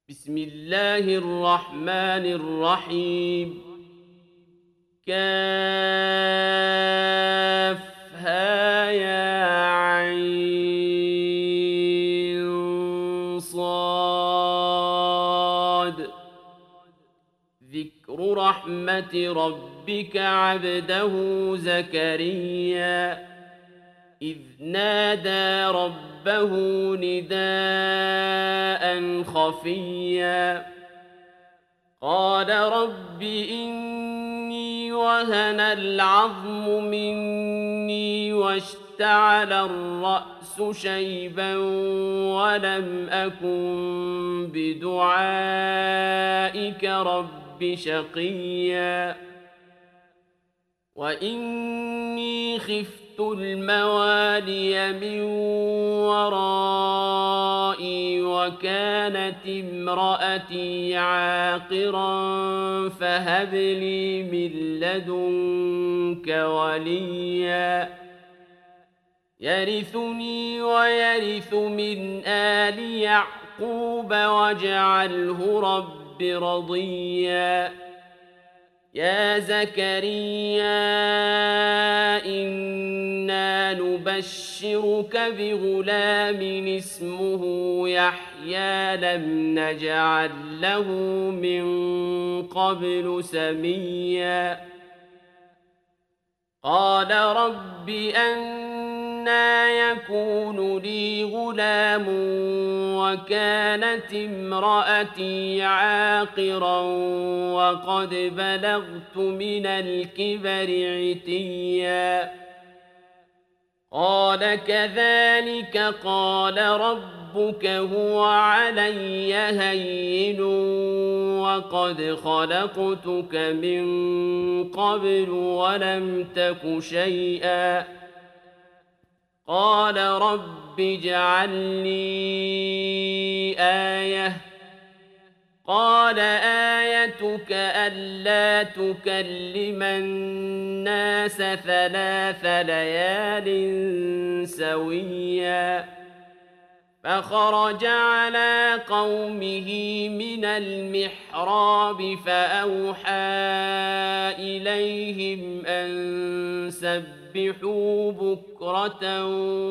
بسم الله الرحمن الرحيم. كافها يا عين صاد. ذكر رحمة ربك عبده زكريا إذ نادى ربه نداء خفيا قال رب إني وهن العظم مني واشتعل الرأس شيبا ولم أكن بدعائك رب شقيا وإني خفت الموالي من ورائي وكانت امرأتي عاقرا فهب لي من لدنك وليا يرثني ويرث من آل يعقوب واجعله رب رضيا يا زكريا إنا نبشرك بغلام اسمه يحيى لم نجعل له من قبل سميا قال رب أنى يكون لي غلام وكانت امرأتي عاقرا وقد بلغت من الكبر عتيا قال كذلك قال ربك هو علي هين وقد خلقتك من قبل ولم تك شيئا قال رب اجعل لي آية قال آيتك ألا تكلم الناس 3 ليال سويا فخرج على قومه من المحراب فأوحى إليهم أن سبحوا بكرة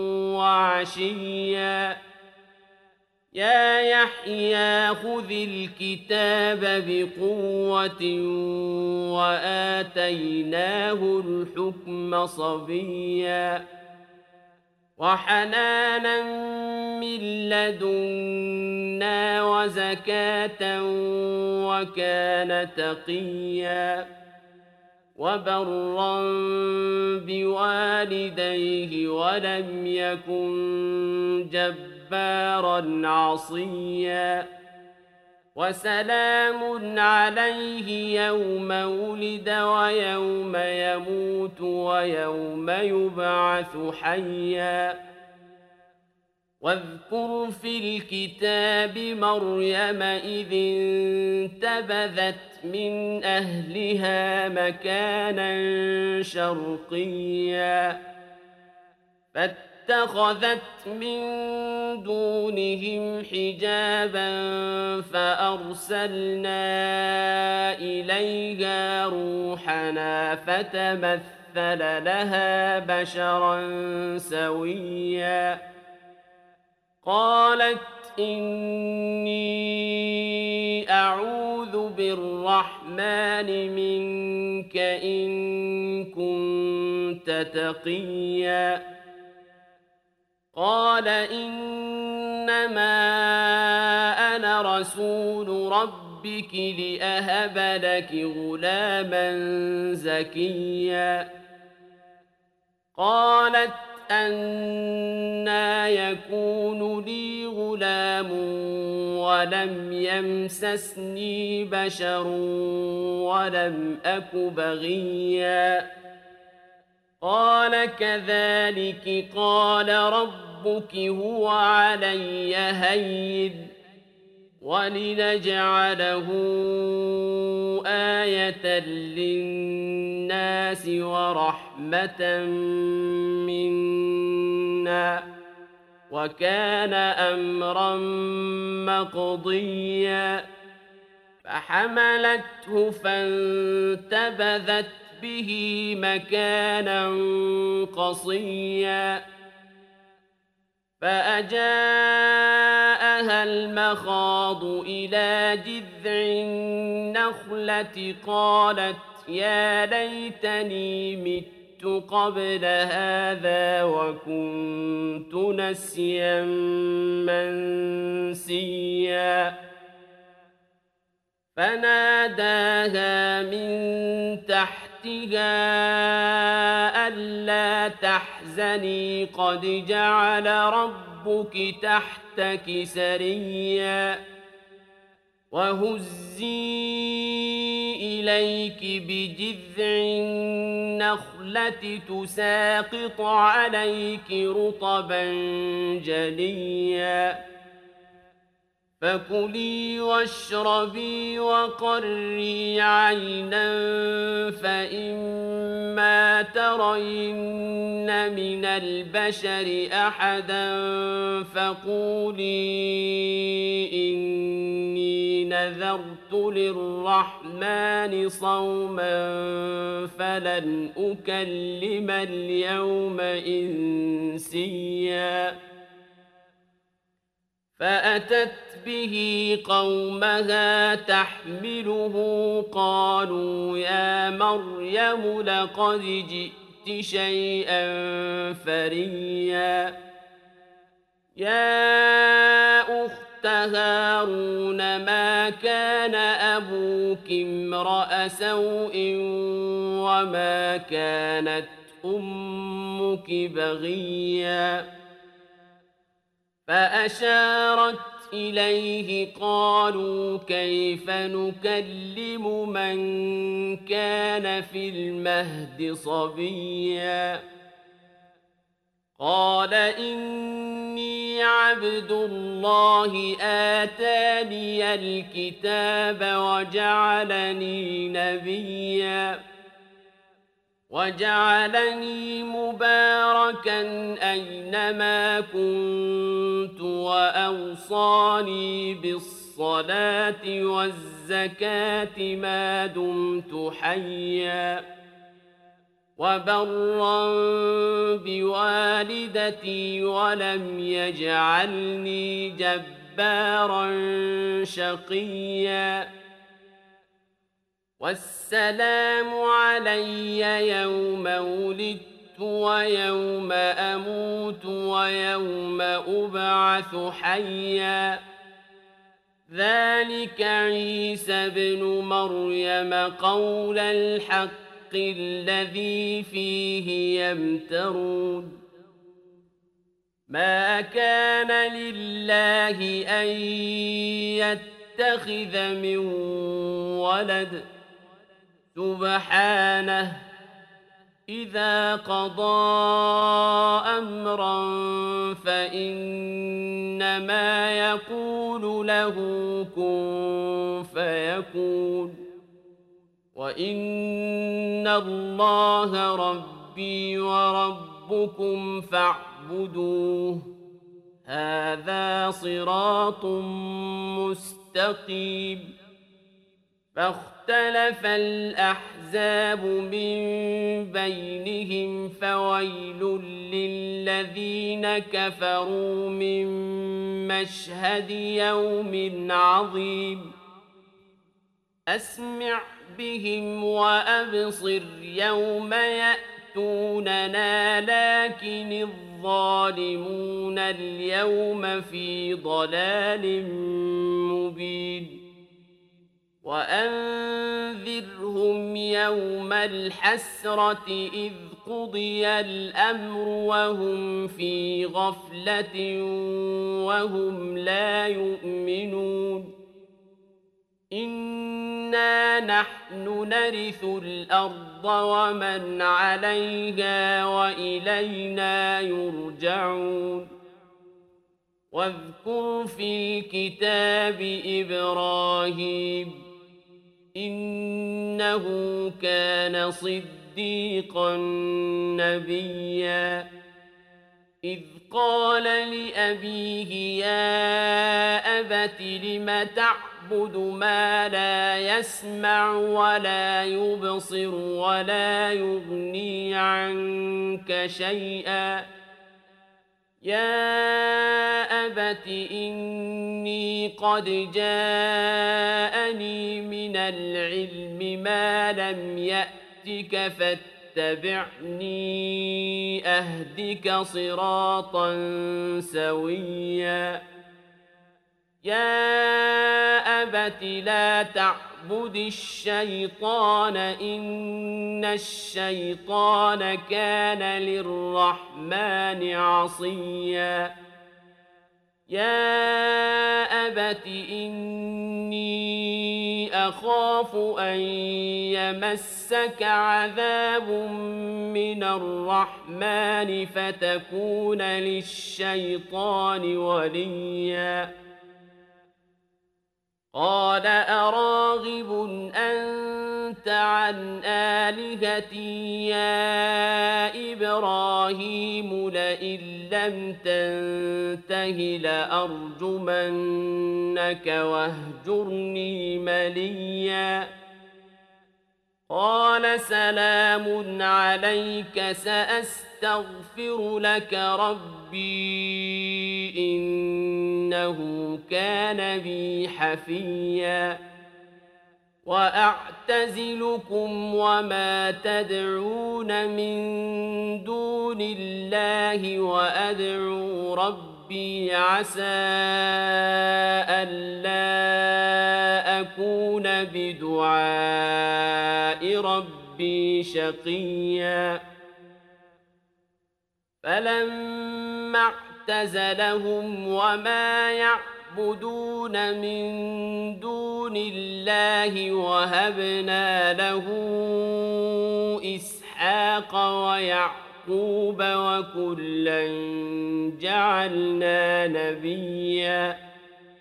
وعشيا يا يحيى خذ الكتاب بقوة وآتيناه الحكم صبيا وحنانا من لدنا وزكاة وكان تقيا وبرا بوالديه ولم يكن جبارا عصيا وسلام عليه يوم ولد ويوم يموت ويوم يبعث حيا واذكر في الكتاب مريم إذ انتبذت من أهلها مكانا شرقيا فاتخذت من دونهم حجابا فأرسلنا إليها روحنا فتمثل لها بشرا سويا قالت إني أعوذ بالرحمن منك إن كنت تقيا قال إنما أنا رسول ربك لأهب لك غلاما زكيا قالت أنى يكون لي غلام ولم يمسسني بشر ولم أك بغيا قال كذلك قال ربك هو علي هين ولنجعله آية للناس ورحمة منا وكان أمرا مقضيا فحملته فانتبذت به مكانا قصيا فأجاءها المخاض إلى جذع النخلة قالت يا ليتني مت قبل هذا وكنت نسيا منسيا فناداها من تحتها ألا تحزني قد جعل ربك تحتك سريا وهزي إليك بجذع النخلة تساقط عليك رطبا جنيا فكلي واشربي وقري عينا فإما ترين من البشر أحدا فقولي إني نذرت للرحمن صوما فلن أكلم اليوم إنسيا فأتت به قومها تحمله قالوا يا مريم لقد جئت شيئا فريا يا أخت هارون ما كان أبوك امرأ سوء وما كانت أمك بغيا فأشارت إليه قالوا كيف نكلم من كان في المهد صبيا قال إني عبد الله آتاني الكتاب وجعلني نبيا وجعلني مباركا أينما كنت وأوصاني بالصلاة والزكاة ما دمت حيا وبرا بوالدتي ولم يجعلني جبارا شقيا والسلام علي يوم ولدت ويوم أموت ويوم أبعث حيا ذلك عيسى بن مريم قول الحق الذي فيه يمترون ما كان لله أن يتخذ من ولد سبحانه إذا قضى أمرا فإنما يقول له كن فيكون وإن الله ربي وربكم فاعبدوه هذا صراط مستقيم فاختلف الأحزاب من بينهم فويل للذين كفروا من مشهد يوم عظيم أسمع بهم وأبصر يوم يأتوننا لكن الظالمون اليوم في ضلال مبين وأنذرهم يوم الحسرة إذ قضي الأمر وهم في غفلة وهم لا يؤمنون إنا نحن نرث الأرض ومن عليها وإلينا يرجعون واذكر في الكتاب إبراهيم إنه كان صديقا نبيا إذ قال لأبيه يا أبت لم تعبد ما لا يسمع ولا يبصر ولا يغني عنك شيئا يا أبت إني قد جاءني من العلم ما لم يأتك فاتبعني أهدك صراطا سويا يا أبت لا تعبد الشيطان إن الشيطان كان للرحمن عصيا يا أبت إني أخاف أن يمسك عذاب من الرحمن فتكون للشيطان وليا قال أراغب أنت عن آلهتي يا إبراهيم لئن لم تنته لأرجمنك واهجرني مليا قال سلام عليك سأستغفر لك ربي إنه كان بي حفيا وأعتزلكم وما تدعون من دون الله وأدعو ربي عسى ألا أكون بدعاء ربي شقيا فلما اعتزلهم وما يعبدون من دون الله وهبنا له إسحاق ويعقوب وكلا جعلنا نبيا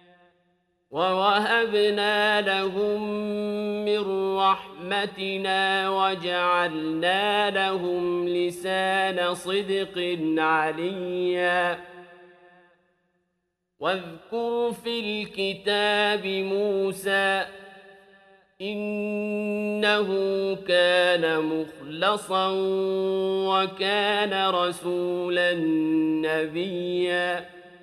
ووهبنا لهم من رحمتنا وجعلنا لهم لسان صدق عليا واذكر في الكتاب موسى إنه كان مخلصا وكان رسولا نبيا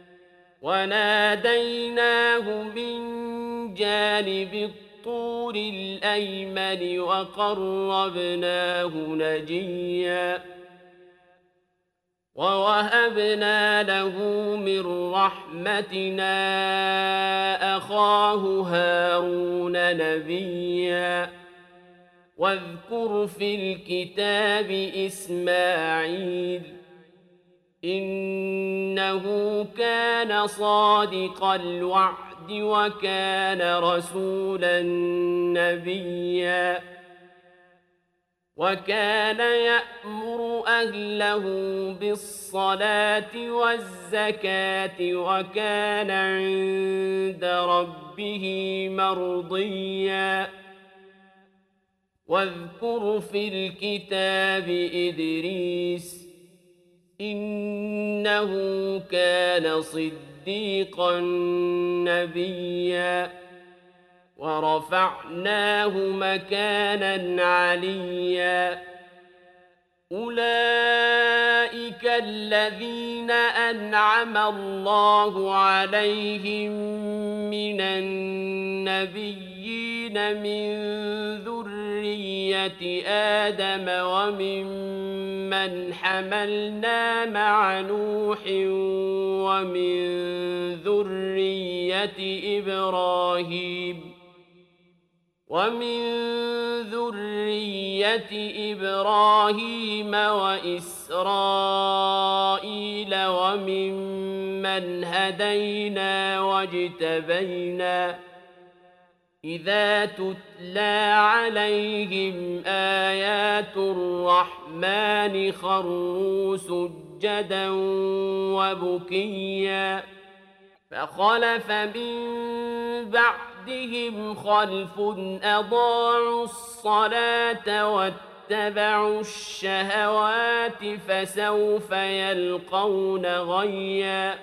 وناديناه من جانب الطور الأيمن وقربناه نجيا ووهبنا له من رحمتنا أخاه هارون نبيا واذكر في الكتاب إسماعيل إنه كان صادق الوعد وكان رسولا نبيا وكان يأمر أهله بالصلاة والزكاة وكان عند ربه مرضيا واذكر في الكتاب إدريس إنه كان صديقا نبيا ورفعناه مكانا عليا أولئك الذين أنعم الله عليهم من النبيين من ذرية آدم وممن حملنا مع نوح ومن ذرية إبراهيم وإسرائيل وممن هدينا واجتبينا إذا تتلى عليهم آيات الرحمن خروا سجدا وبكيا فخلف من بعدهم خلف أضاعوا الصلاة واتبعوا الشهوات فسوف يلقون غيا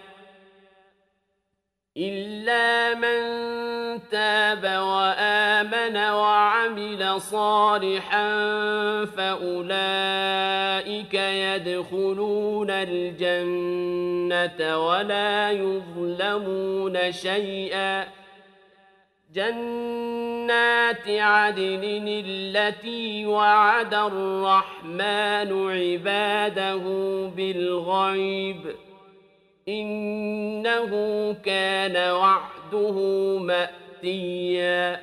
إلا من تاب وآمن وعمل صالحا فأولئك يدخلون الجنة ولا يظلمون شيئا جنات عدن التي وعد الرحمن عباده بالغيب إنه كان وعده مأتيا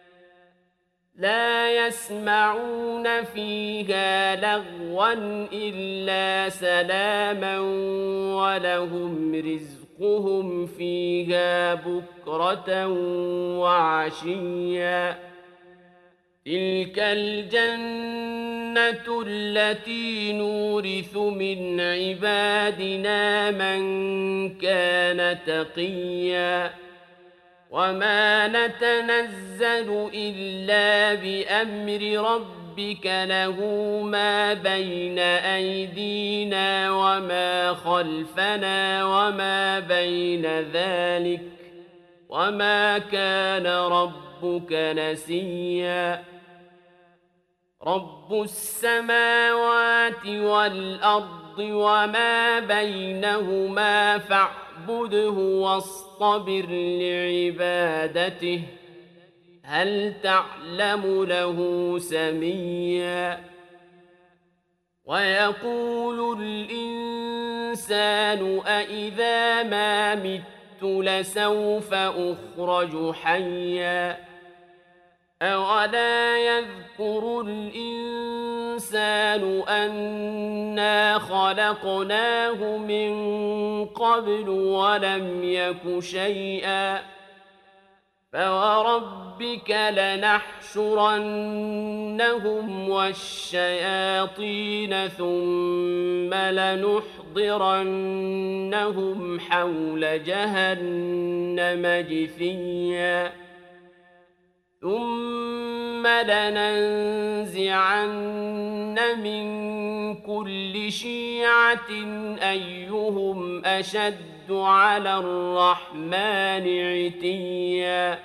لا يسمعون فيها لغوا إلا سلاما ولهم رزقهم فيها بكرة وعشيا تلك الجنة التي نورث من عبادنا من كان تقيا وما نتنزل إلا بأمر ربك له ما بين أيدينا وما خلفنا وما بين ذلك وما كان ربك نسيا رب السماوات والأرض وما بينهما فاعبده واصطبر لعبادته هل تعلم له سميا ويقول الإنسان أإذا ما مت لسوف أخرج حيا أولا يذكر الإنسان أنا خلقناه من قبل ولم يك شيئا فوربك لنحشرنهم والشياطين ثم لنحضرنهم حول جهنم جثيا ثم لننزعن من كل شيعة أيهم أشد على الرحمن عتيا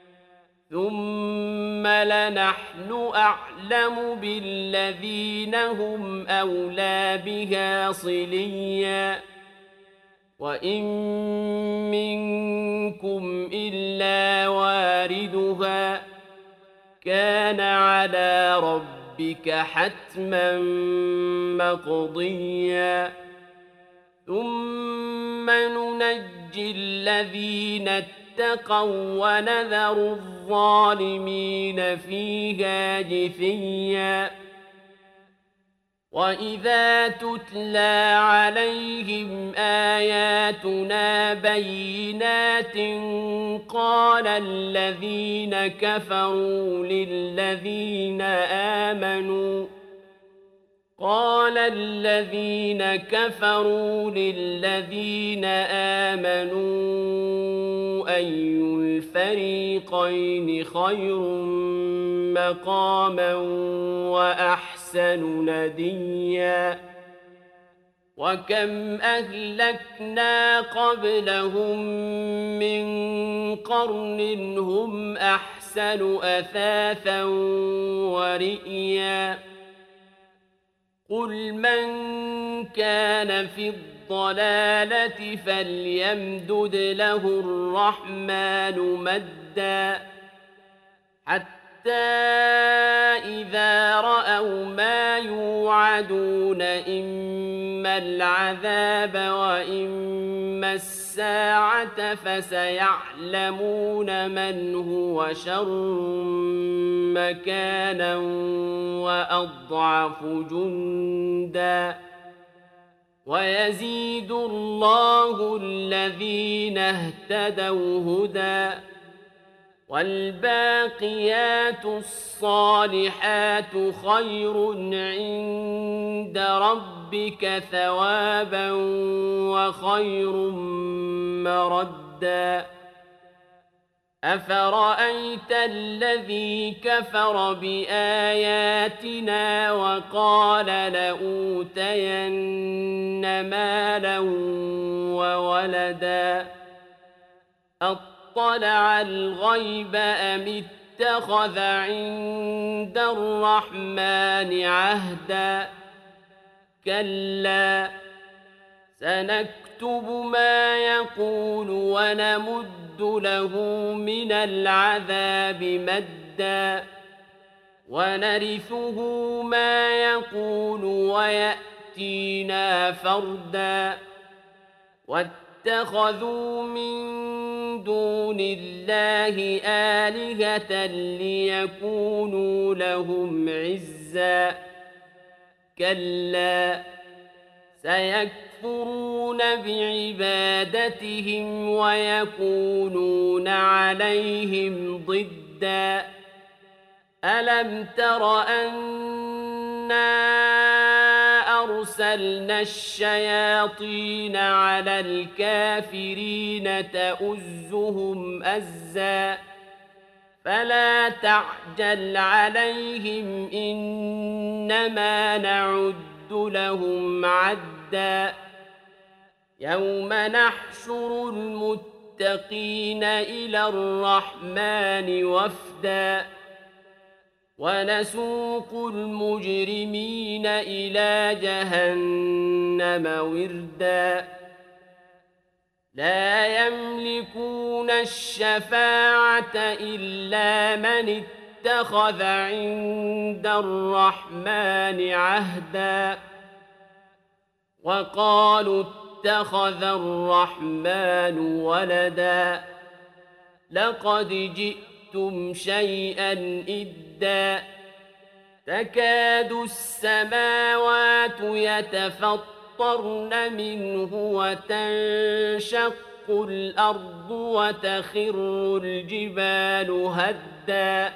ثم لنحن أعلم بالذين هم أولى بها صليا وإن منكم إلا واردها كان على ربك حتما مقضيا ثم ننجي الذين اتقوا ونذر الظالمين فيها جثيا وإذا تتلى عليهم آياتنا بينات قال الذين كفروا للذين آمنوا أي الفريقين خير مقاما وأحسن نديا وكم أهلكنا قبلهم من قرن هم أحسن أثاثا ورئيا قل من كان في الضلالة فليمدد له الرحمن مدا حتى إذا رأوا ما يوعدون إما العذاب وإما الساعة فسيعلمون من هو شر مكانا وأضعف جندا ويزيد الله الذين اهتدوا هدى والباقيات الصالحات خير عند ربك ثوابا وخير مردا أفرأيت الذي كفر بآياتنا وقال لأوتين مالا وولدا أطلع الغيب أم اتخذ عند الرحمن عهدا كلا سنكتب ما يقول ونمد له من العذاب مدا ونرثه ما يقول ويأتينا فردا واتخذوا من دون الله آلهة ليكونوا لهم عزا كلا سيكفرون بعبادتهم ويكونون عليهم ضدا ألم تر أنا أرسلنا الشياطين على الكافرين تؤزهم أزا فلا تعجل عليهم إنما نعد لهم عدا يوم نحشر المتقين إلى الرحمن وفدا ونسوق المجرمين إلى جهنم وردا لا يملكون الشفاعة إلا من اتخذ عند الرحمن عهدا وقالوا اتخذ الرحمن ولدا لقد جئتم شيئا إدا تكاد السماوات يتفطرن منه وتنشق الأرض وتخر الجبال هدا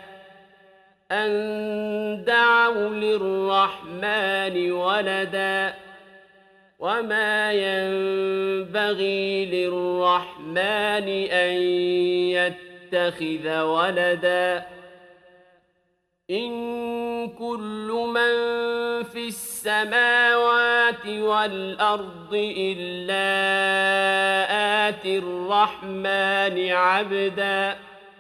أن دعوا للرحمن ولدا وما ينبغي للرحمن أن يتخذ ولدا إن كل من في السماوات والأرض إلا آتي الرحمن عبدا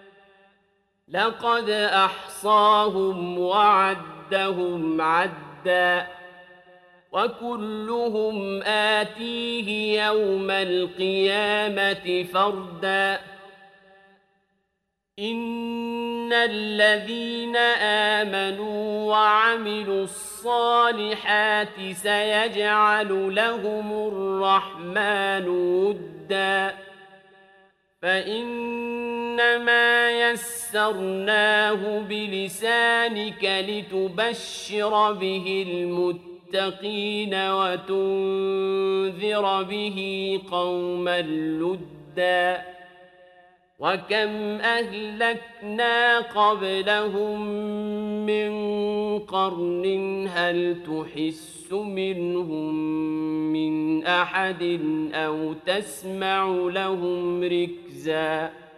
لقد أحصاهم وعدهم عدا وكلهم آتيه يوم القيامة فردا إن الذين آمنوا وعملوا الصالحات سيجعل لهم الرحمن ودا فإنما يسرناه بلسانك لتبشر به المتقين وتنذر به قوما لدا وكم أهلكنا قبلهم من قرن هل تحس منهم من أحد أو تسمع لهم ركزا